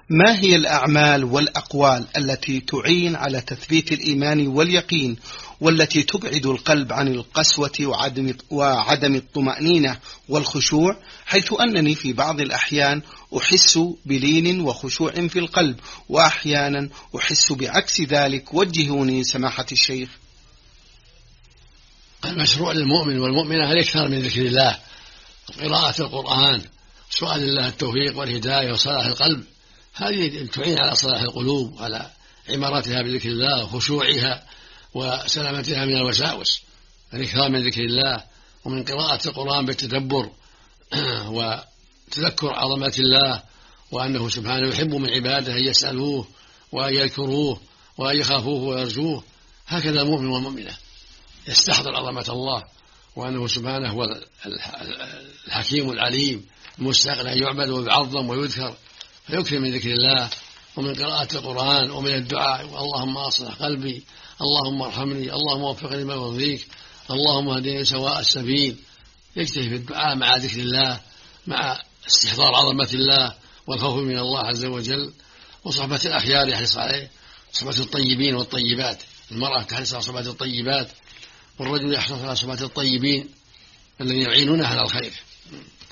ما هي الأعمال والأقوال التي تعين على تثبيت الإيمان واليقين والتي تبعد القلب عن القسوة وعدم الطمأنينة والخشوع، حيث أنني في بعض الأحيان أحس بلين وخشوع في القلب وأحيانا أحس بعكس ذلك؟ وجهوني سماحة الشيخ. المشروع للمؤمن والمؤمنة أن يكثر من ذكر الله، قراءة القرآن، سؤال الله التوفيق والهداية وصلاح القلب، هذه تعين على صلاح القلوب وعلى عمارتها بذكر الله وخشوعها وسلامتها من الوساوس. الإكثار من ذكر الله ومن قراءة القرآن بالتدبر وتذكر عظمة الله وأنه سبحانه يحب من عباده أن يسألوه وأن يذكروه وأن يخافوه ويرجوه. هكذا المؤمن والمؤمنة يستحضر عظمة الله وأنه سبحانه هو الحكيم العليم المستحق أن يعبد ويعظم ويذكر، فيكثر من ذكر الله ومن قراءة القرآن ومن الدعاء: اللهم أصلح قلبي، اللهم ارحمني، اللهم وفقني لما يرضيك، اللهم اهدني سواء السبيل. يجتهد في الدعاء مع ذكر الله، مع استحضار عظمة الله والخوف من الله عز وجل، وصحبة الأخيار يحرص عليه، صحبة الطيبين والطيبات. المرأة تحرص على صحبة الطيبات والرجل يحرص على صحبة الطيبين الذين يعينونه على الخير.